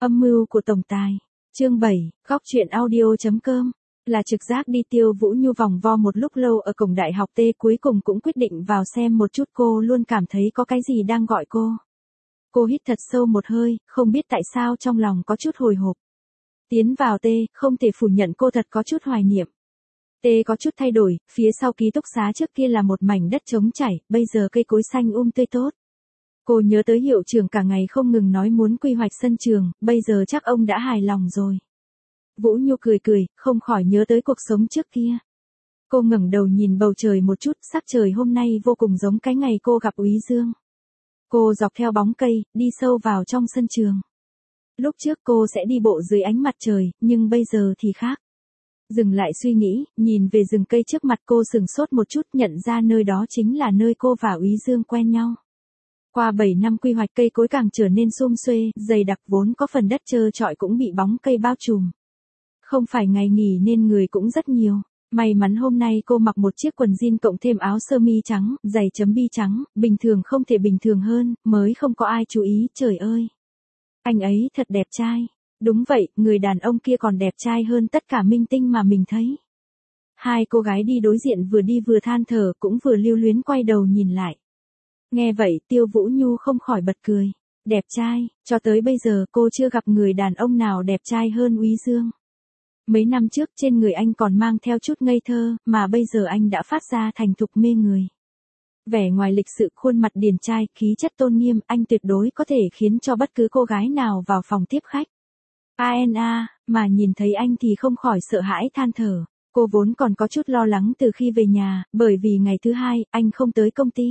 Âm mưu của tổng tài. Chương 7, góc truyện audio.com. Là trực giác đi Tiêu Vũ Nhu vòng vo một lúc lâu ở cổng đại học T, cuối cùng cũng quyết định vào xem một chút. Cô luôn cảm thấy có cái gì đang gọi cô. Cô hít thật sâu một hơi, không biết tại sao trong lòng có chút hồi hộp. Tiến vào T, không thể phủ nhận cô thật có chút hoài niệm. T có chút thay đổi, phía sau ký túc xá trước kia là một mảnh đất trống trải, bây giờ cây cối xanh tươi tốt. Cô nhớ tới hiệu trưởng cả ngày không ngừng nói muốn quy hoạch sân trường, bây giờ chắc ông đã hài lòng rồi. Vũ Nhu cười cười, không khỏi nhớ tới cuộc sống trước kia. Cô ngẩng đầu nhìn bầu trời một chút, sắc trời hôm nay vô cùng giống cái ngày cô gặp Úy Dương. Cô dọc theo bóng cây, đi sâu vào trong sân trường. Lúc trước cô sẽ đi bộ dưới ánh mặt trời, nhưng bây giờ thì khác. Dừng lại suy nghĩ, nhìn về rừng cây trước mặt cô sửng sốt một chút, nhận ra nơi đó chính là nơi cô và Úy Dương quen nhau. Qua 7 năm quy hoạch, cây cối càng trở nên sum xuê, dày đặc, vốn có phần đất trơ trọi cũng bị bóng cây bao trùm. Không phải ngày nghỉ nên người cũng rất nhiều. May mắn hôm nay cô mặc một chiếc quần jean cộng thêm áo sơ mi trắng, giày chấm bi trắng, bình thường không thể bình thường hơn, mới không có ai chú ý. Trời ơi! Anh ấy thật đẹp trai. Đúng vậy, người đàn ông kia còn đẹp trai hơn tất cả minh tinh mà mình thấy. Hai cô gái đi đối diện vừa đi vừa than thở, cũng vừa lưu luyến quay đầu nhìn lại. Nghe vậy, Tiêu Vũ Nhu không khỏi bật cười. Đẹp trai, cho tới bây giờ cô chưa gặp người đàn ông nào đẹp trai hơn Úy Dương. Mấy năm trước trên người anh còn mang theo chút ngây thơ, mà bây giờ anh đã phát ra thành thục mê người. Vẻ ngoài lịch sự, khuôn mặt điển trai, khí chất tôn nghiêm, anh tuyệt đối có thể khiến cho bất cứ cô gái nào vào phòng tiếp khách. Mà nhìn thấy anh thì không khỏi sợ hãi than thở. Cô vốn còn có chút lo lắng từ khi về nhà, bởi vì ngày thứ hai, anh không tới công ty.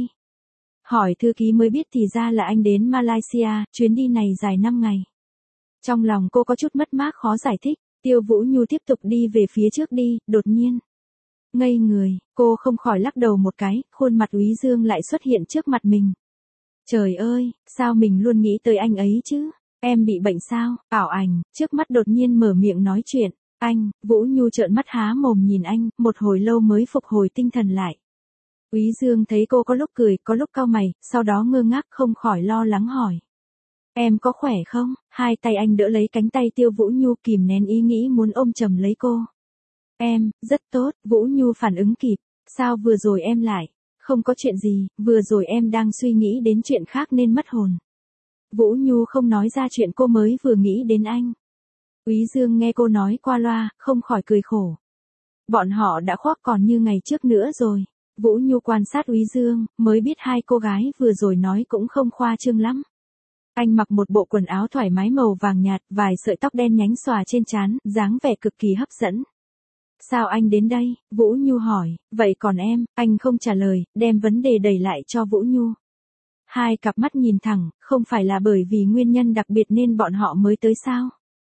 Hỏi thư ký mới biết thì ra là anh đến Malaysia, chuyến đi này dài 5 ngày. Trong lòng cô có chút mất mát khó giải thích. Tiêu Vũ Nhu tiếp tục đi về phía trước đi, đột nhiên. Ngây người, cô không khỏi lắc đầu một cái, khuôn mặt Úy Dương lại xuất hiện trước mặt mình. Trời ơi, sao mình luôn nghĩ tới anh ấy chứ? Em bị bệnh sao? Ảo ảnh, trước mắt đột nhiên mở miệng nói chuyện. Anh, Vũ Nhu trợn mắt há mồm nhìn anh, một hồi lâu mới phục hồi tinh thần lại. Úy Dương thấy cô có lúc cười, có lúc cau mày, sau đó ngơ ngác không khỏi lo lắng hỏi. Em có khỏe không? Hai tay anh đỡ lấy cánh tay Tiêu Vũ Nhu, kìm nén ý nghĩ muốn ôm chầm lấy cô. Em, rất tốt, Vũ Nhu phản ứng kịp. Sao vừa rồi em lại? Không có chuyện gì, vừa rồi em đang suy nghĩ đến chuyện khác nên mất hồn. Vũ Nhu không nói ra chuyện cô mới vừa nghĩ đến anh. Úy Dương nghe cô nói qua loa, không khỏi cười khổ. Bọn họ đã khoác còn như ngày trước nữa rồi. Vũ Nhu quan sát Úy Dương, mới biết hai cô gái vừa rồi nói cũng không khoa trương lắm. Anh mặc một bộ quần áo thoải mái màu vàng nhạt, vài sợi tóc đen nhánh xòa trên trán, dáng vẻ cực kỳ hấp dẫn. Sao anh đến đây? Vũ Nhu hỏi, vậy còn em? Anh không trả lời, đem vấn đề đẩy lại cho Vũ Nhu. Hai cặp mắt nhìn thẳng, không phải là bởi vì nguyên nhân đặc biệt nên bọn họ mới tới sao?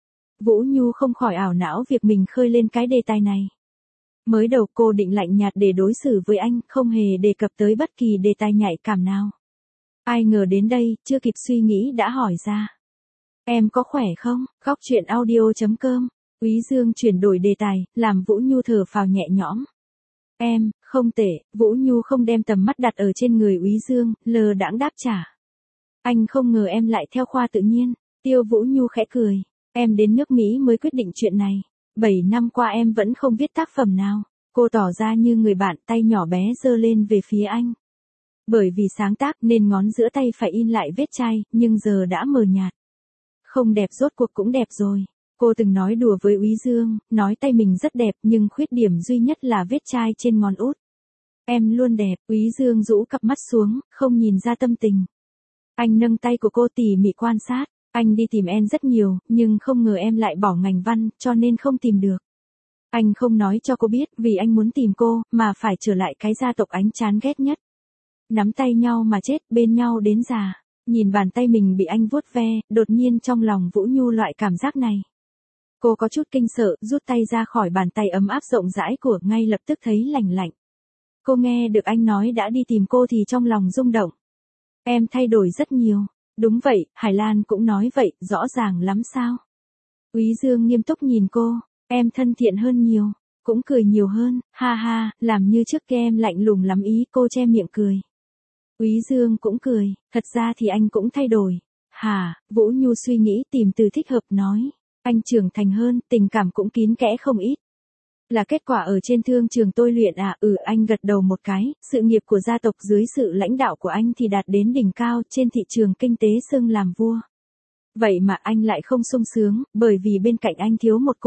Vũ Nhu không khỏi ảo não việc mình khơi lên cái đề tài này. Mới đầu cô định lạnh nhạt để đối xử với anh, không hề đề cập tới bất kỳ đề tài nhạy cảm nào. Ai ngờ đến đây, chưa kịp suy nghĩ đã hỏi ra. Em có khỏe không? Góc truyện audio.com. Úy Dương chuyển đổi đề tài, làm Vũ Nhu thở phào nhẹ nhõm. Em, không tệ. Vũ Nhu không đem tầm mắt đặt ở trên người Úy Dương, lờ đãng đáp trả. Anh không ngờ em lại theo khoa tự nhiên. Tiêu Vũ Nhu khẽ cười. Em đến nước Mỹ mới quyết định chuyện này. 7 năm qua em vẫn không viết tác phẩm nào. Cô tỏ ra như người bạn, tay nhỏ bé giơ lên về phía anh. Bởi vì sáng tác nên ngón giữa tay phải in lại vết chai, nhưng giờ đã mờ nhạt. Không đẹp rốt cuộc cũng đẹp rồi. Cô từng nói đùa với Úy Dương, nói tay mình rất đẹp nhưng khuyết điểm duy nhất là vết chai trên ngón út. Em luôn đẹp. Úy Dương rũ cặp mắt xuống, không nhìn ra tâm tình. Anh nâng tay của cô tỉ mỉ quan sát. Anh đi tìm em rất nhiều, nhưng không ngờ em lại bỏ ngành văn, cho nên không tìm được. Anh không nói cho cô biết vì anh muốn tìm cô, mà phải trở lại cái gia tộc anh chán ghét nhất. Nắm tay nhau mà chết, bên nhau đến già. Nhìn bàn tay mình bị anh vuốt ve, đột nhiên trong lòng Vũ Nhu loại cảm giác này. Cô có chút kinh sợ, rút tay ra khỏi bàn tay ấm áp rộng rãi của, ngay lập tức thấy lạnh lạnh. Cô nghe được anh nói đã đi tìm cô thì trong lòng rung động. Em thay đổi rất nhiều. Đúng vậy, Hải Lan cũng nói vậy, rõ ràng lắm sao? Úy Dương nghiêm túc nhìn cô, em thân thiện hơn nhiều, cũng cười nhiều hơn, ha ha, làm như trước kia em lạnh lùng lắm ý. Cô che miệng cười. Úy Dương cũng cười, thật ra thì anh cũng thay đổi. Hả, Vũ Nhu suy nghĩ tìm từ thích hợp nói. Anh trưởng thành hơn, tình cảm cũng kín kẽ không ít. Là kết quả ở trên thương trường tôi luyện à? Anh gật đầu một cái, sự nghiệp của gia tộc dưới sự lãnh đạo của anh thì đạt đến đỉnh cao, trên thị trường kinh tế xưng làm vua. Vậy mà anh lại không sung sướng, bởi vì bên cạnh anh thiếu một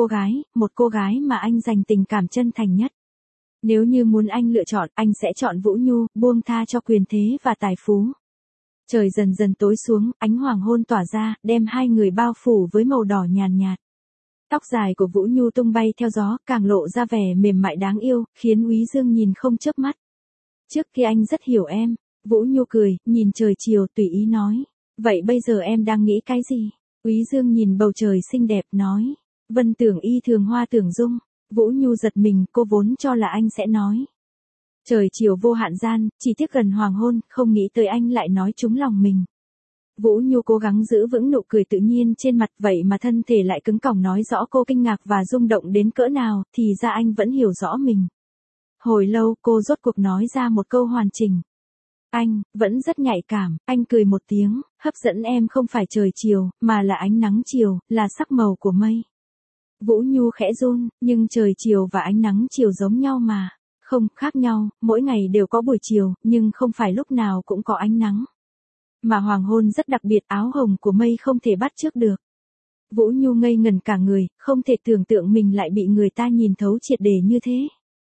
cô gái mà anh dành tình cảm chân thành nhất. Nếu như muốn anh lựa chọn, anh sẽ chọn Vũ Nhu, buông tha cho quyền thế và tài phú. Trời dần dần tối xuống, ánh hoàng hôn tỏa ra, đem hai người bao phủ với màu đỏ nhàn nhạt. Tóc dài của Vũ Nhu tung bay theo gió, càng lộ ra vẻ mềm mại đáng yêu, khiến Úy Dương nhìn không chớp mắt. Trước kia anh rất hiểu em. Vũ Nhu cười, nhìn trời chiều tùy ý nói. Vậy bây giờ em đang nghĩ cái gì? Úy Dương nhìn bầu trời xinh đẹp nói. Vân tưởng y thường hoa tưởng dung. Vũ Nhu giật mình, cô vốn cho là anh sẽ nói. Trời chiều vô hạn gian, chỉ tiếc gần hoàng hôn, không nghĩ tới anh lại nói trúng lòng mình. Vũ Nhu cố gắng giữ vững nụ cười tự nhiên trên mặt, vậy mà thân thể lại cứng cỏng nói rõ cô kinh ngạc và rung động đến cỡ nào, thì ra anh vẫn hiểu rõ mình. Hồi lâu cô rốt cuộc nói ra một câu hoàn chỉnh. Anh, vẫn rất nhạy cảm, anh cười một tiếng, hấp dẫn em không phải trời chiều, mà là ánh nắng chiều, là sắc màu của mây. Vũ Nhu khẽ run, nhưng trời chiều và ánh nắng chiều giống nhau mà. Không, khác nhau, mỗi ngày đều có buổi chiều, nhưng không phải lúc nào cũng có ánh nắng. Mà hoàng hôn rất đặc biệt, áo hồng của mây không thể bắt chước được. Vũ Nhu ngây ngẩn cả người, không thể tưởng tượng mình lại bị người ta nhìn thấu triệt để như thế.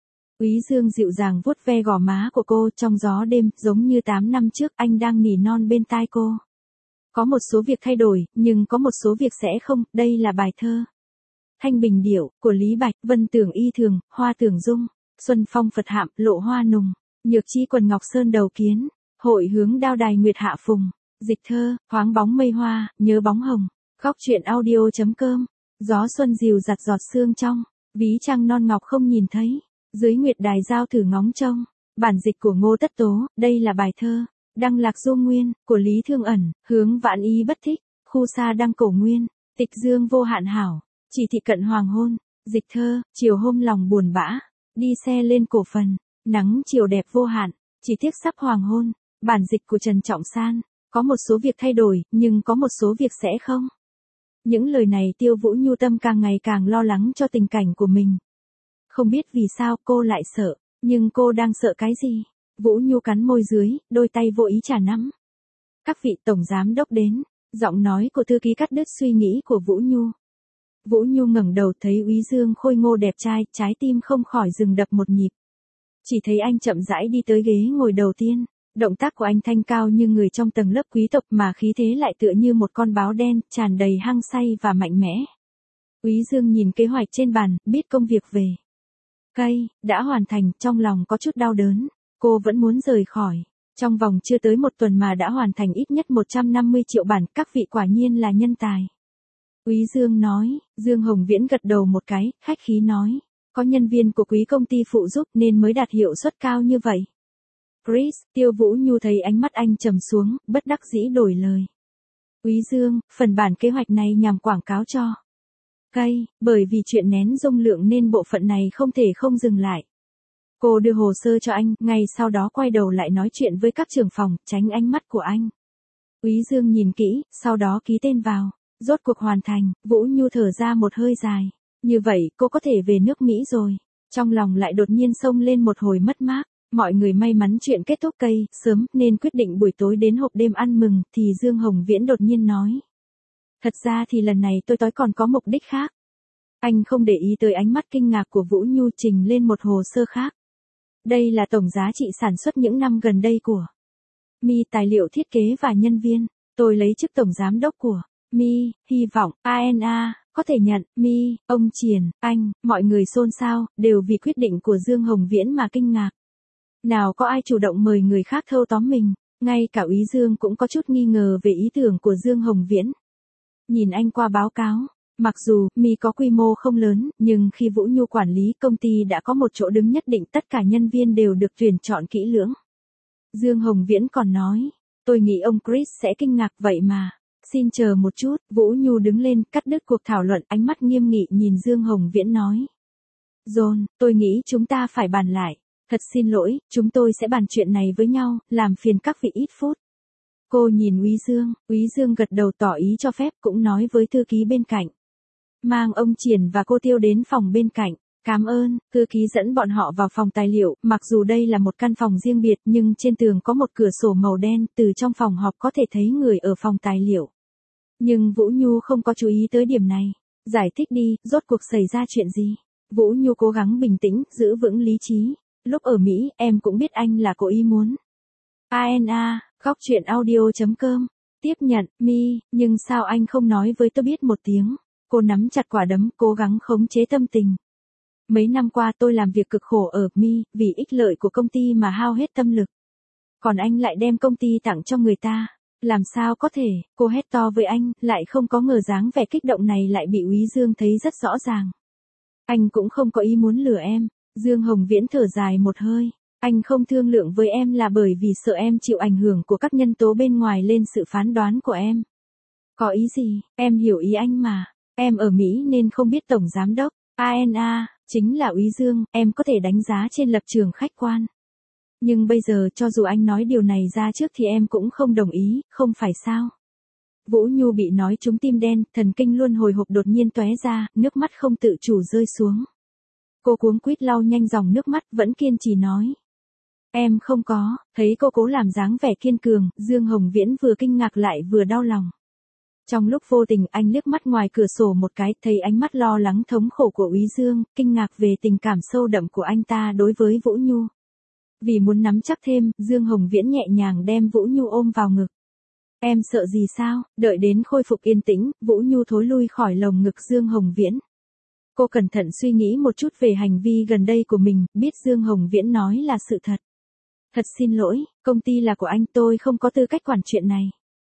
Úy Dương dịu dàng vuốt ve gò má của cô trong gió đêm, giống như 8 năm trước anh đang nỉ non bên tai cô. Có một số việc thay đổi, nhưng có một số việc sẽ không, đây là bài thơ. Thanh Bình Điệu, của Lý Bạch, Vân tưởng y thường, hoa tưởng dung, xuân phong Phật hạm, lộ hoa nùng, nhược chi quần ngọc sơn đầu kiến, hội hướng đao đài nguyệt hạ phùng, dịch thơ, thoáng bóng mây hoa, nhớ bóng hồng, góc truyện audio.com, gió xuân dịu giặt giọt sương trong, ví trăng non ngọc không nhìn thấy, dưới nguyệt đài giao thử ngóng trông, bản dịch của Ngô Tất Tố, đây là bài thơ, đăng lạc du nguyên, của Lý Thương Ẩn, hướng vạn ý bất thích, khu xa đăng cổ nguyên, tịch dương vô hạn hảo. Chỉ thị cận hoàng hôn, dịch thơ, chiều hôm lòng buồn bã, đi xe lên cổ phần, nắng chiều đẹp vô hạn, chỉ tiếc sắp hoàng hôn, bản dịch của Trần Trọng San, có một số việc thay đổi, nhưng có một số việc sẽ không. Những lời này Tiêu Vũ Nhu tâm càng ngày càng lo lắng cho tình cảnh của mình. Không biết vì sao cô lại sợ, nhưng cô đang sợ cái gì? Vũ Nhu cắn môi dưới, đôi tay vô ý chà nắm. Các vị tổng giám đốc đến, giọng nói của thư ký cắt đứt suy nghĩ của Vũ Nhu. Vũ Nhu ngẩng đầu thấy Úy Dương khôi ngô đẹp trai, trái tim không khỏi dừng đập một nhịp. Chỉ thấy anh chậm rãi đi tới ghế ngồi đầu tiên, động tác của anh thanh cao như người trong tầng lớp quý tộc mà khí thế lại tựa như một con báo đen, tràn đầy hăng say và mạnh mẽ. Úy Dương nhìn kế hoạch trên bàn, biết công việc về cây đã hoàn thành, trong lòng có chút đau đớn, cô vẫn muốn rời khỏi. Trong vòng chưa tới một tuần mà đã hoàn thành ít nhất 150 triệu bản, các vị quả nhiên là nhân tài. Úy Dương nói, Dương Hồng Viễn gật đầu một cái, khách khí nói, có nhân viên của quý công ty phụ giúp nên mới đạt hiệu suất cao như vậy. Chris, Tiêu Vũ Nhu thấy ánh mắt anh trầm xuống, bất đắc dĩ đổi lời. Úy Dương, phần bản kế hoạch này nhằm quảng cáo cho cây, bởi vì chuyện nén dung lượng nên bộ phận này không thể không dừng lại. Cô đưa hồ sơ cho anh, ngay sau đó quay đầu lại nói chuyện với các trưởng phòng, tránh ánh mắt của anh. Úy Dương nhìn kỹ, sau đó ký tên vào. Rốt cuộc hoàn thành, Vũ Nhu thở ra một hơi dài. Như vậy, cô có thể về nước Mỹ rồi. Trong lòng lại đột nhiên xông lên một hồi mất mát. Mọi người may mắn chuyện kết thúc cây, sớm, nên quyết định buổi tối đến hộp đêm ăn mừng, thì Dương Hồng Viễn đột nhiên nói. Thật ra thì lần này tôi còn có mục đích khác. Anh không để ý tới ánh mắt kinh ngạc của Vũ Nhu, trình lên một hồ sơ khác. Đây là tổng giá trị sản xuất những năm gần đây của Mi, tài liệu thiết kế và nhân viên. Tôi lấy chức tổng giám đốc của Mi, hy vọng, ANA, có thể nhận, Mi, ông Triền, anh, mọi người xôn xao, đều vì quyết định của Dương Hồng Viễn mà kinh ngạc. Nào có ai chủ động mời người khác thâu tóm mình, ngay cả Úy Dương cũng có chút nghi ngờ về ý tưởng của Dương Hồng Viễn. Nhìn anh qua báo cáo, mặc dù Mi có quy mô không lớn, nhưng khi Vũ Nhu quản lý công ty đã có một chỗ đứng nhất định, tất cả nhân viên đều được tuyển chọn kỹ lưỡng. Dương Hồng Viễn còn nói, tôi nghĩ ông Chris sẽ kinh ngạc vậy mà. Xin chờ một chút, Vũ Nhu đứng lên, cắt đứt cuộc thảo luận, ánh mắt nghiêm nghị nhìn Dương Hồng Viễn nói. John, tôi nghĩ chúng ta phải bàn lại. Thật xin lỗi, chúng tôi sẽ bàn chuyện này với nhau, làm phiền các vị ít phút. Cô nhìn Úy Dương gật đầu tỏ ý cho phép, cũng nói với thư ký bên cạnh. Mang ông Triển và cô Tiêu đến phòng bên cạnh. Cảm ơn, thư ký dẫn bọn họ vào phòng tài liệu, mặc dù đây là một căn phòng riêng biệt nhưng trên tường có một cửa sổ màu đen, từ trong phòng họp có thể thấy người ở phòng tài liệu. Nhưng Vũ Nhu không có chú ý tới điểm này. Giải thích đi, rốt cuộc xảy ra chuyện gì? Vũ Nhu cố gắng bình tĩnh, giữ vững lý trí. Lúc ở Mỹ, em cũng biết anh là cố ý muốn. ANA, góc chuyện audio.com. Tiếp nhận, Mi, nhưng sao anh không nói với tôi biết một tiếng? Cô nắm chặt quả đấm, cố gắng khống chế tâm tình. Mấy năm qua tôi làm việc cực khổ ở Mi, vì ích lợi của công ty mà hao hết tâm lực. Còn anh lại đem công ty tặng cho người ta. Làm sao có thể, cô hét to với anh, lại không có ngờ dáng vẻ kích động này lại bị Úy Dương thấy rất rõ ràng. Anh cũng không có ý muốn lừa em. Dương Hồng Viễn thở dài một hơi. Anh không thương lượng với em là bởi vì sợ em chịu ảnh hưởng của các nhân tố bên ngoài lên sự phán đoán của em. Có ý gì, em hiểu ý anh mà. Em ở Mỹ nên không biết tổng giám đốc. ANA, chính là Úy Dương, em có thể đánh giá trên lập trường khách quan. Nhưng bây giờ cho dù anh nói điều này ra trước thì em cũng không đồng ý, không phải sao? Vũ Nhu bị nói trúng tim đen, thần kinh luôn hồi hộp đột nhiên tóe ra, nước mắt không tự chủ rơi xuống. Cô cuống quýt lau nhanh dòng nước mắt, vẫn kiên trì nói. Em không có, thấy cô cố làm dáng vẻ kiên cường, Dương Hồng Viễn vừa kinh ngạc lại vừa đau lòng. Trong lúc vô tình anh liếc mắt ngoài cửa sổ một cái, thấy ánh mắt lo lắng thống khổ của Úy Dương, kinh ngạc về tình cảm sâu đậm của anh ta đối với Vũ Nhu. Vì muốn nắm chắc thêm, Dương Hồng Viễn nhẹ nhàng đem Vũ Nhu ôm vào ngực. Em sợ gì sao? Đợi đến khôi phục yên tĩnh, Vũ Nhu thối lui khỏi lồng ngực Dương Hồng Viễn. Cô cẩn thận suy nghĩ một chút về hành vi gần đây của mình, biết Dương Hồng Viễn nói là sự thật. Thật xin lỗi, công ty là của anh, tôi không có tư cách quản chuyện này.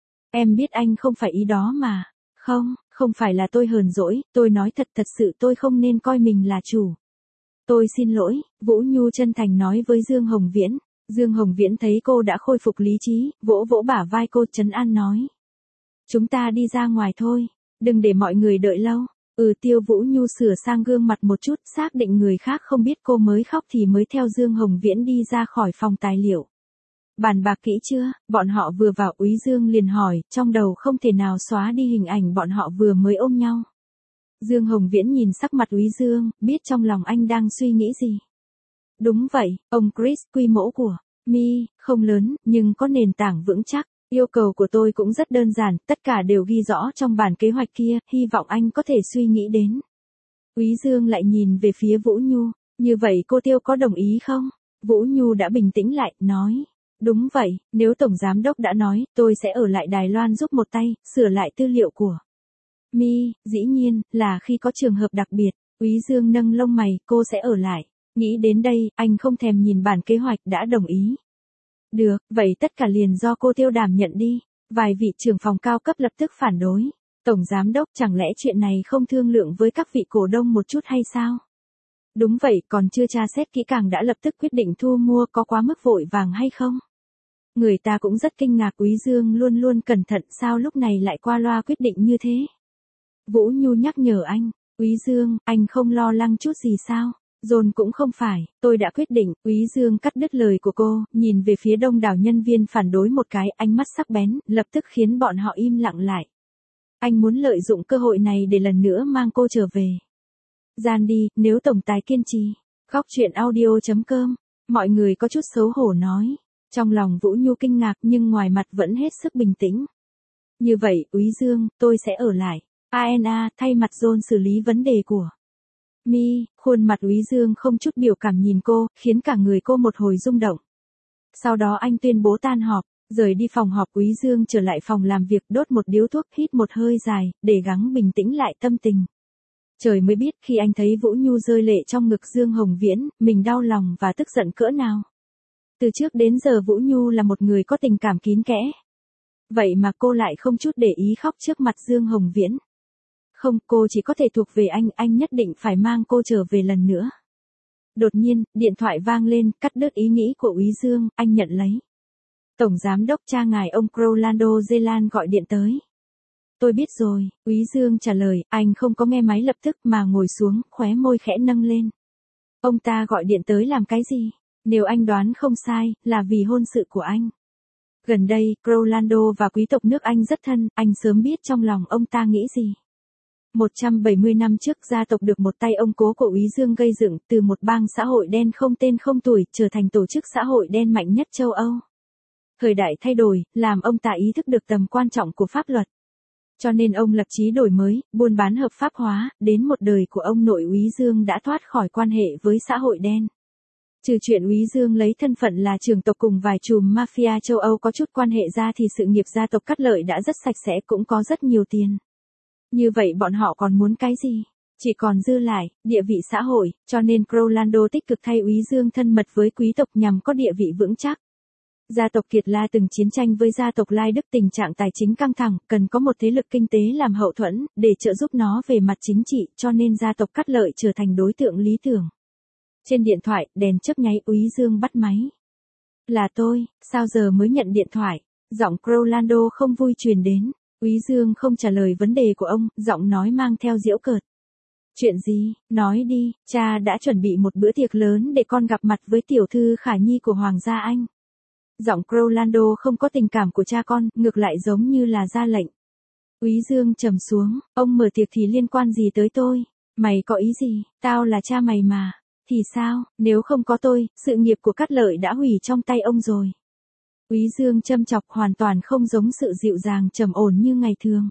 Em biết anh không phải ý đó mà. Không phải là tôi hờn dỗi, tôi nói thật sự tôi không nên coi mình là chủ. Tôi xin lỗi, Vũ Nhu chân thành nói với Dương Hồng Viễn. Dương Hồng Viễn thấy cô đã khôi phục lý trí, vỗ vỗ bả vai cô trấn an nói. Chúng ta đi ra ngoài thôi, đừng để mọi người đợi lâu. Tiêu Vũ Nhu sửa sang gương mặt một chút, xác định người khác không biết cô mới khóc thì mới theo Dương Hồng Viễn đi ra khỏi phòng tài liệu. Bàn bạc kỹ chưa? Bọn họ vừa vào Úy Dương liền hỏi, trong đầu không thể nào xóa đi hình ảnh bọn họ vừa mới ôm nhau. Dương Hồng Viễn nhìn sắc mặt Úy Dương, biết trong lòng anh đang suy nghĩ gì. Đúng vậy, ông Chris, quy mô của Mi không lớn, nhưng có nền tảng vững chắc. Yêu cầu của tôi cũng rất đơn giản, tất cả đều ghi rõ trong bản kế hoạch kia, hy vọng anh có thể suy nghĩ đến. Úy Dương lại nhìn về phía Vũ Nhu, như vậy cô Tiêu có đồng ý không? Vũ Nhu đã bình tĩnh lại, nói. Đúng vậy, nếu Tổng Giám Đốc đã nói, tôi sẽ ở lại Đài Loan giúp một tay, sửa lại tư liệu của Mi, dĩ nhiên, là khi có trường hợp đặc biệt. Úy Dương nâng lông mày, cô sẽ ở lại. Nghĩ đến đây, anh không thèm nhìn bản kế hoạch đã đồng ý. Được, vậy tất cả liền do cô Tiêu đảm nhận đi. Vài vị trưởng phòng cao cấp lập tức phản đối. Tổng Giám Đốc, chẳng lẽ chuyện này không thương lượng với các vị cổ đông một chút hay sao? Đúng vậy, còn chưa tra xét kỹ càng đã lập tức quyết định thu mua, có quá mức vội vàng hay không? Người ta cũng rất kinh ngạc, Úy Dương luôn luôn cẩn thận, sao lúc này lại qua loa quyết định như thế? Vũ Nhu nhắc nhở anh. Úy Dương, anh không lo lắng chút gì sao? John cũng không phải, tôi đã quyết định. Úy Dương cắt đứt lời của cô, nhìn về phía đông đảo nhân viên phản đối một cái, ánh mắt sắc bén, lập tức khiến bọn họ im lặng lại. Anh muốn lợi dụng cơ hội này để lần nữa mang cô trở về. Gian đi, nếu tổng tài kiên trì. Góc chuyện audio.com. Mọi người có chút xấu hổ nói. Trong lòng Vũ Nhu kinh ngạc nhưng ngoài mặt vẫn hết sức bình tĩnh. Như vậy, Úy Dương, tôi sẽ ở lại. ANA, thay mặt John xử lý vấn đề của Mi. Khuôn mặt Úy Dương không chút biểu cảm nhìn cô, khiến cả người cô một hồi rung động. Sau đó anh tuyên bố tan họp, rời đi phòng họp. Úy Dương trở lại phòng làm việc, đốt một điếu thuốc, hít một hơi dài, để gắng bình tĩnh lại tâm tình. Trời mới biết khi anh thấy Vũ Nhu rơi lệ trong ngực Dương Hồng Viễn, mình đau lòng và tức giận cỡ nào. Từ trước đến giờ Vũ Nhu là một người có tình cảm kín kẽ. Vậy mà cô lại không chút để ý khóc trước mặt Dương Hồng Viễn. Không, cô chỉ có thể thuộc về anh nhất định phải mang cô trở về lần nữa. Đột nhiên, điện thoại vang lên, cắt đứt ý nghĩ của Úy Dương, anh nhận lấy. Tổng Giám Đốc cha ngài ông Rolando Zeland gọi điện tới. Tôi biết rồi, Úy Dương trả lời, anh không có nghe máy lập tức mà ngồi xuống, khóe môi khẽ nâng lên. Ông ta gọi điện tới làm cái gì? Nếu anh đoán không sai, là vì hôn sự của anh. Gần đây, Rolando và quý tộc nước Anh rất thân, anh sớm biết trong lòng ông ta nghĩ gì. 170 năm trước gia tộc được một tay ông cố của Úy Dương gây dựng từ một bang xã hội đen không tên không tuổi trở thành tổ chức xã hội đen mạnh nhất châu Âu. Thời đại thay đổi, làm ông ta ý thức được tầm quan trọng của pháp luật. Cho nên ông lập chí đổi mới, buôn bán hợp pháp hóa, đến một đời của ông nội Úy Dương đã thoát khỏi quan hệ với xã hội đen. Trừ chuyện Úy Dương lấy thân phận là trưởng tộc cùng vài chùm mafia châu Âu có chút quan hệ ra thì sự nghiệp gia tộc Cát Lợi đã rất sạch sẽ cũng có rất nhiều tiền. Như vậy bọn họ còn muốn cái gì? Chỉ còn dư lại, địa vị xã hội, cho nên Rolando tích cực thay Úy Dương thân mật với quý tộc nhằm có địa vị vững chắc. Gia tộc Kiệt La từng chiến tranh với gia tộc Lai Đức, tình trạng tài chính căng thẳng, cần có một thế lực kinh tế làm hậu thuẫn, để trợ giúp nó về mặt chính trị, cho nên gia tộc Cát Lợi trở thành đối tượng lý tưởng. Trên điện thoại, đèn chớp nháy, Úy Dương bắt máy. Là tôi, sao giờ mới nhận điện thoại? Giọng Rolando không vui truyền đến. Úy Dương không trả lời vấn đề của ông, giọng nói mang theo giễu cợt. Chuyện gì, nói đi, cha đã chuẩn bị một bữa tiệc lớn để con gặp mặt với tiểu thư Khả Nhi của Hoàng gia Anh. Giọng Rolando không có tình cảm của cha con, ngược lại giống như là ra lệnh. Úy Dương trầm xuống, ông mở tiệc thì liên quan gì tới tôi? Mày có ý gì, tao là cha mày mà. Thì sao, nếu không có tôi, sự nghiệp của Cát Lợi đã hủy trong tay ông rồi. Úy Dương châm chọc hoàn toàn không giống sự dịu dàng trầm ổn như ngày thường.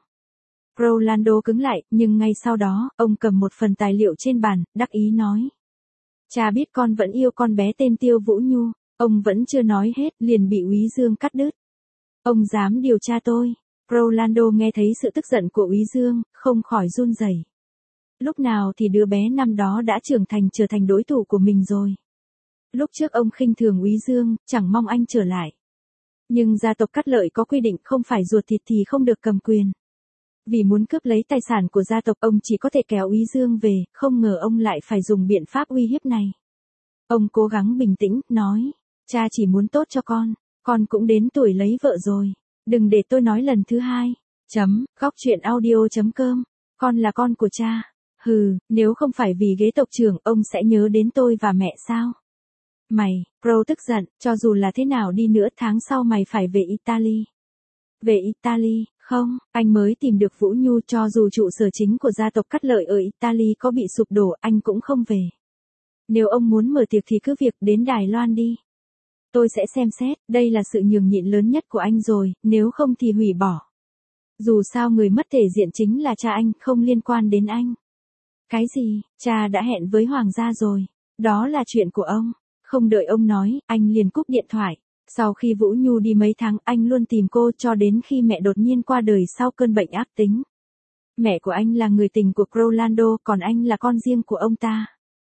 Rolando cứng lại, nhưng ngay sau đó, ông cầm một phần tài liệu trên bàn, đắc ý nói. Cha biết con vẫn yêu con bé tên Tiêu Vũ Nhu, ông vẫn chưa nói hết, liền bị Úy Dương cắt đứt. Ông dám điều tra tôi. Rolando nghe thấy sự tức giận của Úy Dương, không khỏi run rẩy. Lúc nào thì đứa bé năm đó đã trưởng thành trở thành đối thủ của mình rồi. Lúc trước ông khinh thường Úy Dương, chẳng mong anh trở lại. Nhưng gia tộc Cát Lợi có quy định không phải ruột thịt thì không được cầm quyền. Vì muốn cướp lấy tài sản của gia tộc ông chỉ có thể kéo Úy Dương về, không ngờ ông lại phải dùng biện pháp uy hiếp này. Ông cố gắng bình tĩnh, nói, cha chỉ muốn tốt cho con cũng đến tuổi lấy vợ rồi. Đừng để tôi nói lần thứ hai. Góc chuyện audio.com. Con là con của cha. Hừ, nếu không phải vì ghế tộc trưởng ông sẽ nhớ đến tôi và mẹ sao? Mày, Pro tức giận, cho dù là thế nào đi nữa tháng sau mày phải về Italy. Về Italy, không, anh mới tìm được Vũ Nhu, cho dù trụ sở chính của gia tộc Cát Lợi ở Italy có bị sụp đổ anh cũng không về. Nếu ông muốn mở tiệc thì cứ việc đến Đài Loan đi. Tôi sẽ xem xét, đây là sự nhường nhịn lớn nhất của anh rồi, nếu không thì hủy bỏ. Dù sao người mất thể diện chính là cha anh, không liên quan đến anh. Cái gì, cha đã hẹn với Hoàng gia rồi, đó là chuyện của ông. Không đợi ông nói, anh liền cúp điện thoại. Sau khi Vũ Nhu đi mấy tháng anh luôn tìm cô cho đến khi mẹ đột nhiên qua đời sau cơn bệnh ác tính. Mẹ của anh là người tình của Rolando, còn anh là con riêng của ông ta.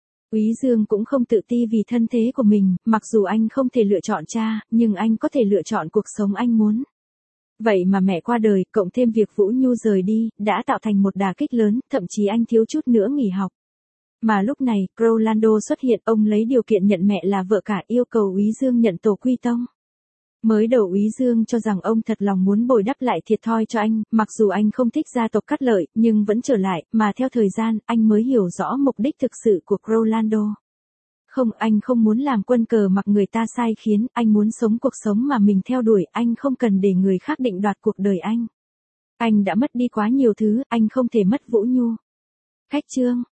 Úy Dương cũng không tự ti vì thân thế của mình, mặc dù anh không thể lựa chọn cha, nhưng anh có thể lựa chọn cuộc sống anh muốn. Vậy mà mẹ qua đời, cộng thêm việc Vũ Nhu rời đi, đã tạo thành một đả kích lớn, thậm chí anh thiếu chút nữa nghỉ học. Mà lúc này, Rolando xuất hiện, ông lấy điều kiện nhận mẹ là vợ cả, yêu cầu Úy Dương nhận tổ quy tông. Mới đầu Úy Dương cho rằng ông thật lòng muốn bồi đắp lại thiệt thòi cho anh, mặc dù anh không thích gia tộc Cát Lợi, nhưng vẫn trở lại, mà theo thời gian, anh mới hiểu rõ mục đích thực sự của Rolando. Không, anh không muốn làm quân cờ mặc người ta sai khiến, anh muốn sống cuộc sống mà mình theo đuổi, anh không cần để người khác định đoạt cuộc đời anh. Anh đã mất đi quá nhiều thứ, anh không thể mất Vũ Nhu. Khách chương.